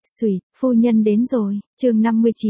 Xùi, phu nhân đến rồi, chương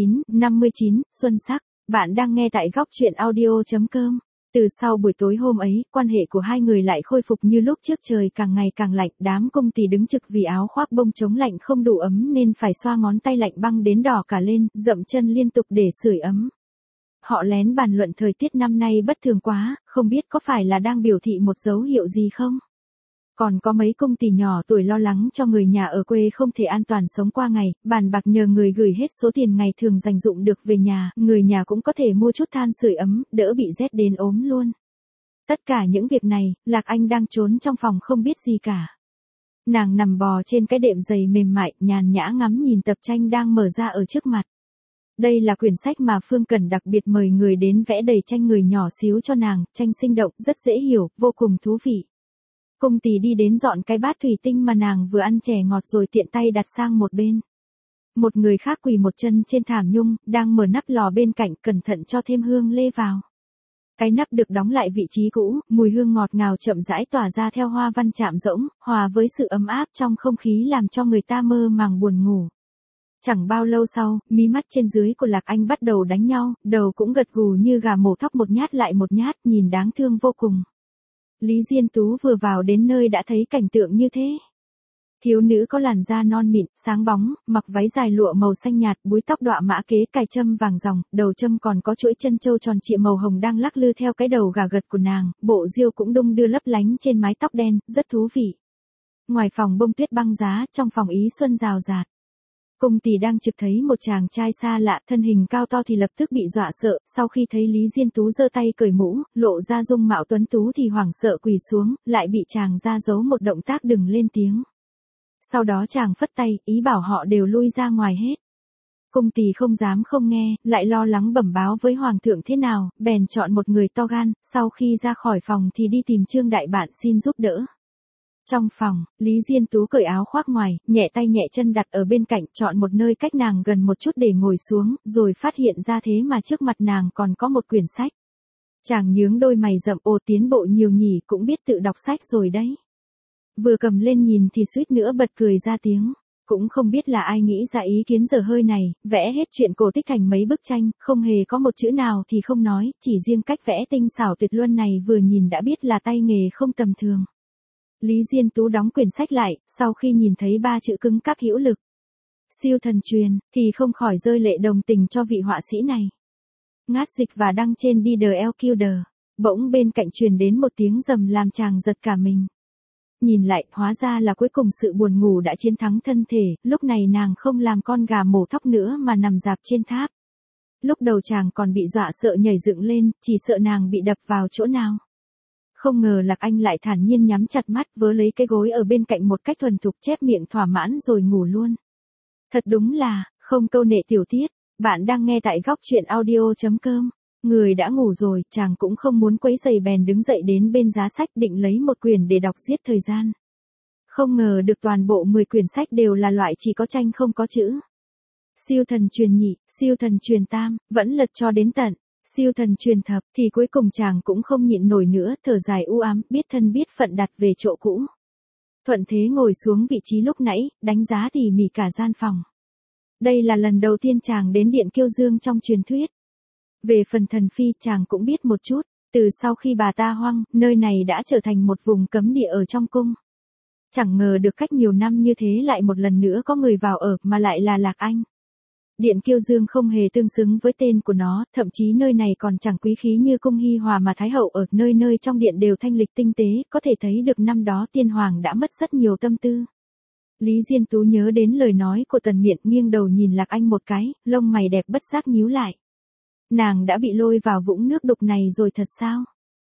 59, Xuân Sắc, bạn đang nghe tại góc truyện audio.com. Từ sau buổi tối hôm ấy, quan hệ của hai người lại khôi phục như lúc trước, trời càng ngày càng lạnh, đám công tỳ đứng trực vì áo khoác bông chống lạnh không đủ ấm nên phải xoa ngón tay lạnh băng đến đỏ cả lên, dậm chân liên tục để sưởi ấm. Họ lén bàn luận thời tiết năm nay bất thường quá, không biết có phải là đang biểu thị một dấu hiệu gì không? Còn có mấy công ty nhỏ tuổi lo lắng cho người nhà ở quê không thể an toàn sống qua ngày, bàn bạc nhờ người gửi hết số tiền ngày thường dành dụm được về nhà, người nhà cũng có thể mua chút than sưởi ấm, đỡ bị rét đến ốm luôn. Tất cả những việc này, Lạc Anh đang trốn trong phòng không biết gì cả. Nàng nằm bò trên cái đệm giày mềm mại, nhàn nhã ngắm nhìn tập tranh đang mở ra ở trước mặt. Đây là quyển sách mà Phương Cẩn đặc biệt mời người đến vẽ đầy tranh người nhỏ xíu cho nàng, tranh sinh động, rất dễ hiểu, vô cùng thú vị. Công tỳ đi đến dọn cái bát thủy tinh mà nàng vừa ăn chè ngọt rồi tiện tay đặt sang một bên. Một người khác quỳ một chân trên thảm nhung, đang mở nắp lò bên cạnh cẩn thận cho thêm hương lê vào. Cái nắp được đóng lại vị trí cũ, mùi hương ngọt ngào chậm rãi tỏa ra theo hoa văn chạm rỗng, hòa với sự ấm áp trong không khí làm cho người ta mơ màng buồn ngủ. Chẳng bao lâu sau, mí mắt trên dưới của Lạc Anh bắt đầu đánh nhau, đầu cũng gật gù như gà mổ thóc một nhát lại một nhát, nhìn đáng thương vô cùng. Lý Diên Tú vừa vào đến nơi đã thấy cảnh tượng như thế. Thiếu nữ có làn da non mịn, sáng bóng, mặc váy dài lụa màu xanh nhạt, búi tóc đọa mã kế, cài châm vàng ròng, đầu châm còn có chuỗi chân châu tròn trịa màu hồng đang lắc lư theo cái đầu gà gật của nàng, bộ diêu cũng đung đưa lấp lánh trên mái tóc đen, rất thú vị. Ngoài phòng bông tuyết băng giá, trong phòng ý xuân rào rạt. Công tỳ đang trực thấy một chàng trai xa lạ, thân hình cao to thì lập tức bị dọa sợ, sau khi thấy Lý Diên Tú giơ tay cởi mũ, lộ ra dung mạo tuấn tú thì hoảng sợ quỳ xuống, lại bị chàng ra giấu một động tác đừng lên tiếng. Sau đó chàng phất tay, ý bảo họ đều lui ra ngoài hết. Công tỳ không dám không nghe, lại lo lắng bẩm báo với hoàng thượng thế nào, bèn chọn một người to gan, sau khi ra khỏi phòng thì đi tìm Trương đại bạn xin giúp đỡ. Trong phòng, Lý Diên Tú cởi áo khoác ngoài, nhẹ tay nhẹ chân đặt ở bên cạnh, chọn một nơi cách nàng gần một chút để ngồi xuống, rồi phát hiện ra thế mà trước mặt nàng còn có một quyển sách. Chàng nhướng đôi mày rậm, ồ tiến bộ nhiều nhỉ, cũng biết tự đọc sách rồi đấy. Vừa cầm lên nhìn thì suýt nữa bật cười ra tiếng. Cũng không biết là ai nghĩ ra ý kiến dở hơi này, vẽ hết chuyện cổ tích thành mấy bức tranh, không hề có một chữ nào thì không nói, chỉ riêng cách vẽ tinh xảo tuyệt luân này vừa nhìn đã biết là tay nghề không tầm thường. Lý Diên Tú đóng quyển sách lại, sau khi nhìn thấy ba chữ cứng cáp hữu lực. Siêu thần truyền, thì không khỏi rơi lệ đồng tình cho vị họa sĩ này. Ngát dịch và đăng trên đi the LQD, bỗng bên cạnh truyền đến một tiếng rầm làm chàng giật cả mình. Nhìn lại, hóa ra là cuối cùng sự buồn ngủ đã chiến thắng thân thể, lúc này nàng không làm con gà mổ thóc nữa mà nằm rạp trên tháp. Lúc đầu chàng còn bị dọa sợ nhảy dựng lên, chỉ sợ nàng bị đập vào chỗ nào. Không ngờ Lạc Anh lại thản nhiên nhắm chặt mắt, vớ lấy cái gối ở bên cạnh một cách thuần thục, chép miệng thỏa mãn rồi ngủ luôn. Thật đúng là, không câu nệ tiểu tiết, bạn đang nghe tại góc truyện audio.com. Người đã ngủ rồi, chàng cũng không muốn quấy rầy bèn đứng dậy đến bên giá sách định lấy một quyển để đọc giết thời gian. Không ngờ được toàn bộ 10 quyển sách đều là loại chỉ có tranh không có chữ. Siêu thần truyền nhị, siêu thần truyền tam, vẫn lật cho đến tận siêu thần truyền thập, thì cuối cùng chàng cũng không nhịn nổi nữa, thở dài u ám, biết thân biết phận đặt về chỗ cũ. Thuận thế ngồi xuống vị trí lúc nãy, đánh giá tỉ mỉ cả gian phòng. Đây là lần đầu tiên chàng đến Điện Kiêu Dương trong truyền thuyết. Về phần thần phi chàng cũng biết một chút, từ sau khi bà ta hoang, nơi này đã trở thành một vùng cấm địa ở trong cung. Chẳng ngờ được cách nhiều năm như thế lại một lần nữa có người vào ở mà lại là Lạc Anh. Điện Kiêu Dương không hề tương xứng với tên của nó, thậm chí nơi này còn chẳng quý khí như cung Hy Hòa mà Thái Hậu ở, nơi nơi trong điện đều thanh lịch tinh tế, có thể thấy được năm đó tiên hoàng đã mất rất nhiều tâm tư. Lý Diên Tú nhớ đến lời nói của Tần Miện, nghiêng đầu nhìn Lạc Anh một cái, lông mày đẹp bất giác nhíu lại. Nàng đã bị lôi vào vũng nước đục này rồi thật sao?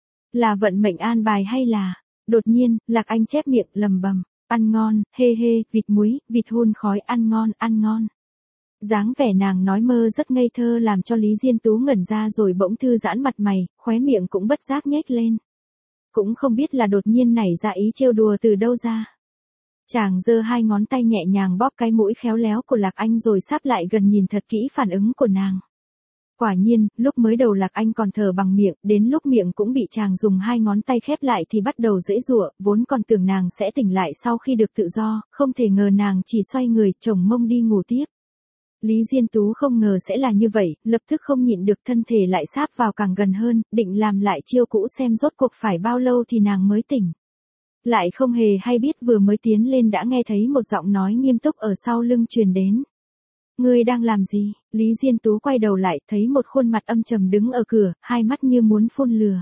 Là vận mệnh an bài hay là... Đột nhiên, Lạc Anh chép miệng lầm bầm, ăn ngon, hê hê, vịt muối, vịt hun khói, ăn ngon, ăn ngon. Dáng vẻ nàng nói mơ rất ngây thơ làm cho Lý Diên Tú ngẩn ra rồi bỗng thư giãn mặt mày, khóe miệng cũng bất giác nhếch lên. Cũng không biết là đột nhiên nảy ra ý trêu đùa từ đâu ra. Chàng giơ hai ngón tay nhẹ nhàng bóp cái mũi khéo léo của Lạc Anh rồi sáp lại gần nhìn thật kỹ phản ứng của nàng. Quả nhiên, lúc mới đầu Lạc Anh còn thở bằng miệng, đến lúc miệng cũng bị chàng dùng hai ngón tay khép lại thì bắt đầu giãy giụa, vốn còn tưởng nàng sẽ tỉnh lại sau khi được tự do, không thể ngờ nàng chỉ xoay người, chồng mông đi ngủ tiếp. Lý Diên Tú không ngờ sẽ là như vậy, lập tức không nhịn được thân thể lại sáp vào càng gần hơn, định làm lại chiêu cũ xem rốt cuộc phải bao lâu thì nàng mới tỉnh. Lại không hề hay biết vừa mới tiến lên đã nghe thấy một giọng nói nghiêm túc ở sau lưng truyền đến. Ngươi đang làm gì? Lý Diên Tú quay đầu lại, thấy một khuôn mặt âm trầm đứng ở cửa, hai mắt như muốn phun lửa.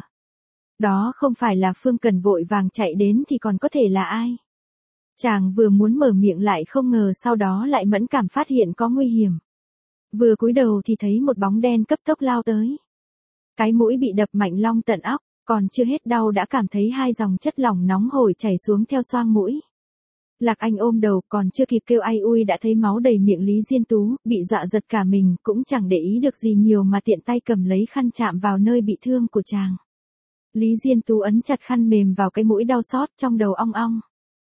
Đó không phải là Phương Cần vội vàng chạy đến thì còn có thể là ai? Chàng vừa muốn mở miệng lại không ngờ sau đó lại mẫn cảm phát hiện có nguy hiểm. Vừa cúi đầu thì thấy một bóng đen cấp tốc lao tới. Cái mũi bị đập mạnh long tận óc, còn chưa hết đau đã cảm thấy hai dòng chất lỏng nóng hổi chảy xuống theo xoang mũi. Lạc Anh ôm đầu, còn chưa kịp kêu ai ui đã thấy máu đầy miệng Lý Diên Tú, bị dọa giật cả mình, cũng chẳng để ý được gì nhiều mà tiện tay cầm lấy khăn chạm vào nơi bị thương của chàng. Lý Diên Tú ấn chặt khăn mềm vào cái mũi đau xót, trong đầu ong ong.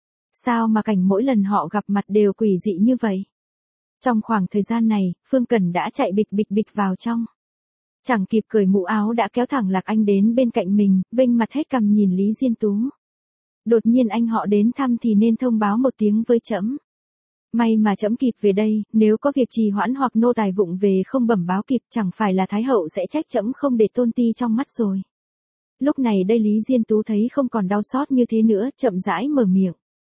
Sao mà cảnh mỗi lần họ gặp mặt đều quỷ dị như vậy? Trong khoảng thời gian này, Phương Cần đã chạy bịch bịch bịch vào trong. Chẳng kịp cởi mũ áo đã kéo thẳng Lạc Anh đến bên cạnh mình, vênh mặt hết cằm nhìn Lý Diên Tú. Đột nhiên anh họ đến thăm thì nên thông báo một tiếng với trẫm. May mà trẫm kịp về đây, nếu có việc trì hoãn hoặc nô tài vụng về không bẩm báo kịp chẳng phải là Thái hậu sẽ trách trẫm không để tôn ti trong mắt rồi. Lúc này đây Lý Diên Tú thấy không còn đau xót như thế nữa, chậm rãi mở miệng.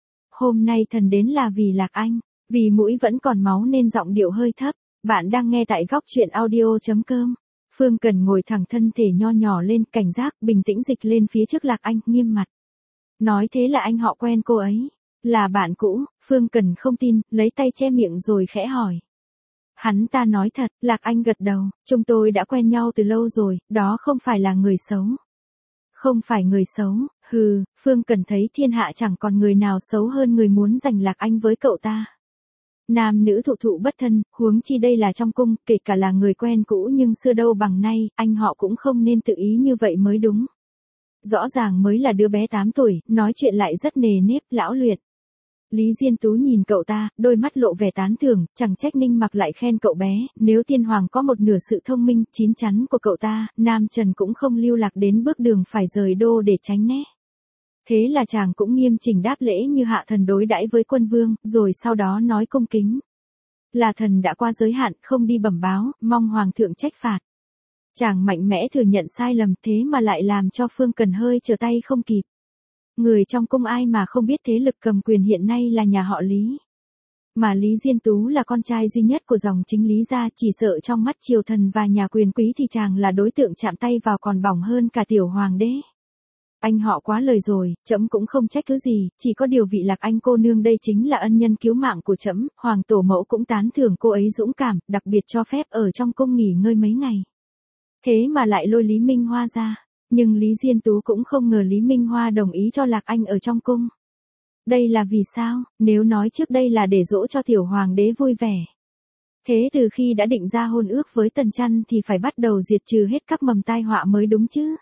Hôm nay thần đến là vì Lạc Anh, vì mũi vẫn còn máu nên giọng điệu hơi thấp. Bạn đang nghe tại góc truyện audio.com. Phương Cần ngồi thẳng thân thể nho nhỏ lên, cảnh giác, bình tĩnh dịch lên phía trước Lạc Anh, nghiêm mặt. Nói thế là anh họ quen cô ấy, là bạn cũ. Phương Cần không tin, lấy tay che miệng rồi khẽ hỏi. Hắn ta nói thật, Lạc Anh gật đầu, chúng tôi đã quen nhau từ lâu rồi, đó không phải là người xấu. Không phải người xấu, hừ, Phương Cần thấy thiên hạ chẳng còn người nào xấu hơn người muốn giành Lạc Anh với cậu ta. Nam nữ thụ thụ bất thân, huống chi đây là trong cung, kể cả là người quen cũ nhưng xưa đâu bằng nay, anh họ cũng không nên tự ý như vậy mới đúng. Rõ ràng mới là đứa bé 8 tuổi, nói chuyện lại rất nề nếp, lão luyện. Lý Diên Tú nhìn cậu ta, đôi mắt lộ vẻ tán thưởng, chẳng trách Ninh Mặc lại khen cậu bé, nếu tiên hoàng có một nửa sự thông minh, chín chắn của cậu ta, Nam Trần cũng không lưu lạc đến bước đường phải rời đô để tránh né. Thế là chàng cũng nghiêm chỉnh đáp lễ như hạ thần đối đãi với quân vương, rồi sau đó nói cung kính. Là thần đã qua giới hạn, không đi bẩm báo, mong hoàng thượng trách phạt. Chàng mạnh mẽ thừa nhận sai lầm, thế mà lại làm cho Phương Cần hơi trở tay không kịp. Người trong cung ai mà không biết thế lực cầm quyền hiện nay là nhà họ Lý. Mà Lý Diên Tú là con trai duy nhất của dòng chính Lý gia, chỉ sợ trong mắt triều thần và nhà quyền quý thì chàng là đối tượng chạm tay vào còn bỏng hơn cả tiểu hoàng đế. Anh họ quá lời rồi, trẫm cũng không trách cứ gì, chỉ có điều vị Lạc Anh cô nương đây chính là ân nhân cứu mạng của trẫm, hoàng tổ mẫu cũng tán thưởng cô ấy dũng cảm, đặc biệt cho phép ở trong cung nghỉ ngơi mấy ngày. Thế mà lại lôi Lý Minh Hoa ra, nhưng Lý Diên Tú cũng không ngờ Lý Minh Hoa đồng ý cho Lạc Anh ở trong cung. Đây là vì sao? Nếu nói trước đây là để dỗ cho tiểu hoàng đế vui vẻ. Thế từ khi đã định ra hôn ước với Tần Chăn thì phải bắt đầu diệt trừ hết các mầm tai họa mới đúng chứ.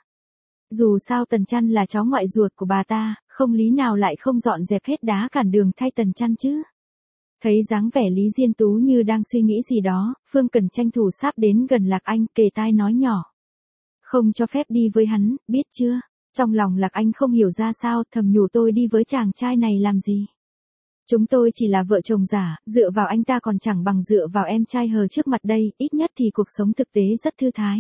Dù sao Tần Chăn là cháu ngoại ruột của bà ta, không lý nào lại không dọn dẹp hết đá cản đường thay Tần Chăn chứ. Thấy dáng vẻ Lý Diên Tú như đang suy nghĩ gì đó, Phương Cần tranh thủ sáp đến gần Lạc Anh, kề tai nói nhỏ. Không cho phép đi với hắn, biết chưa? Trong lòng Lạc Anh không hiểu ra sao, thầm nhủ tôi đi với chàng trai này làm gì. Chúng tôi chỉ là vợ chồng giả, dựa vào anh ta còn chẳng bằng dựa vào em trai hờ trước mặt đây, ít nhất thì cuộc sống thực tế rất thư thái.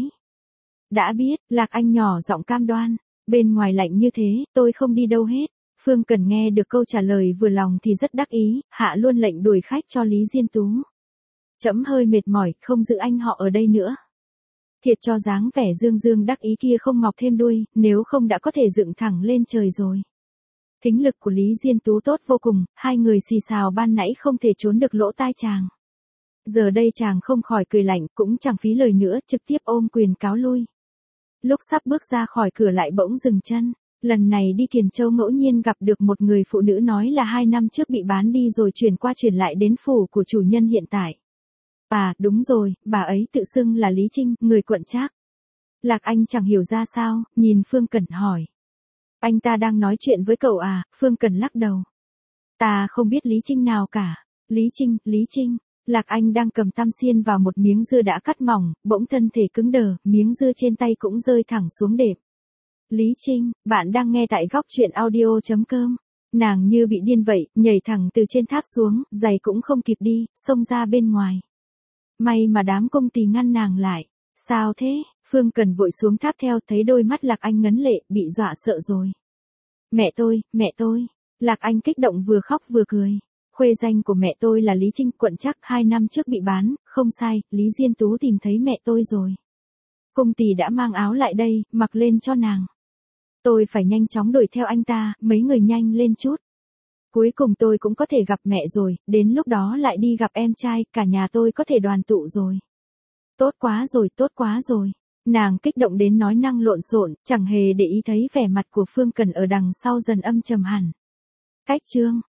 Đã biết, Lạc Anh nhỏ giọng cam đoan, bên ngoài lạnh như thế, tôi không đi đâu hết. Phương Cần nghe được câu trả lời vừa lòng thì rất đắc ý, hạ luôn lệnh đuổi khách cho Lý Diên Tú. Trẫm hơi mệt mỏi, không giữ anh họ ở đây nữa. Thiệt cho dáng vẻ dương dương đắc ý kia không mọc thêm đuôi, nếu không đã có thể dựng thẳng lên trời rồi. Thính lực của Lý Diên Tú tốt vô cùng, hai người xì xào ban nãy không thể trốn được lỗ tai chàng. Giờ đây chàng không khỏi cười lạnh, cũng chẳng phí lời nữa, trực tiếp ôm quyền cáo lui. Lúc sắp bước ra khỏi cửa lại bỗng dừng chân. Lần này đi Kiền Châu ngẫu nhiên gặp được một người phụ nữ nói là 2 năm trước bị bán đi rồi chuyển qua chuyển lại đến phủ của chủ nhân hiện tại. À, đúng rồi, bà ấy tự xưng là Lý Trinh, người quận Trác. Lạc Anh chẳng hiểu ra sao, nhìn Phương Cần hỏi. Anh ta đang nói chuyện với cậu à? Phương Cần lắc đầu. Ta không biết Lý Trinh nào cả. Lý Trinh. Lạc Anh đang cầm tăm xiên vào một miếng dưa đã cắt mỏng, bỗng thân thể cứng đờ, miếng dưa trên tay cũng rơi thẳng xuống đệm. Lý Trinh, bạn đang nghe tại góc truyện audio.com. Nàng như bị điên vậy, nhảy thẳng từ trên tháp xuống, giày cũng không kịp đi, xông ra bên ngoài. May mà đám công tỳ ngăn nàng lại. Sao thế? Phương Cần vội xuống tháp theo, thấy đôi mắt Lạc Anh ngấn lệ, bị dọa sợ rồi. Mẹ tôi. Lạc Anh kích động vừa khóc vừa cười. Khuê danh của mẹ tôi là Lý Trinh, quận Trắc, 2 năm trước bị bán, không sai, Lý Diên Tú tìm thấy mẹ tôi rồi. Công tỳ đã mang áo lại đây, mặc lên cho nàng. Tôi phải nhanh chóng đuổi theo anh ta, mấy người nhanh lên chút. Cuối cùng tôi cũng có thể gặp mẹ rồi, đến lúc đó lại đi gặp em trai, cả nhà tôi có thể đoàn tụ rồi. Tốt quá rồi. Nàng kích động đến nói năng lộn xộn, chẳng hề để ý thấy vẻ mặt của Phương Cần ở đằng sau dần âm trầm hẳn. Cách chương